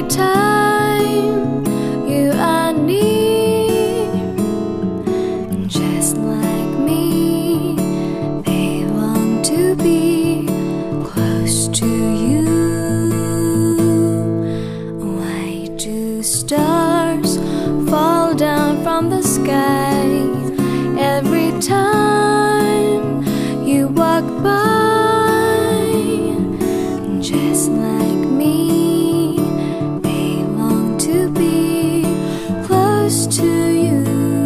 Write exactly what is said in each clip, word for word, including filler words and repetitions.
time you are near, just like me, they want to be close to you. Why do stars fall down from the sky every time you walk by? Just like me, they want to be close to you.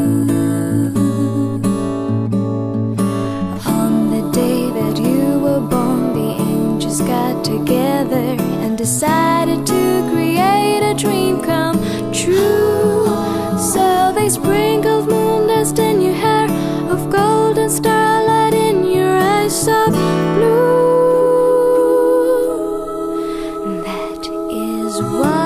On the day that you were born, the angels got together and decided to create a dream come true. So they sprinkled moon dust in your hair, of golden starlight in your eyes of blue. That is why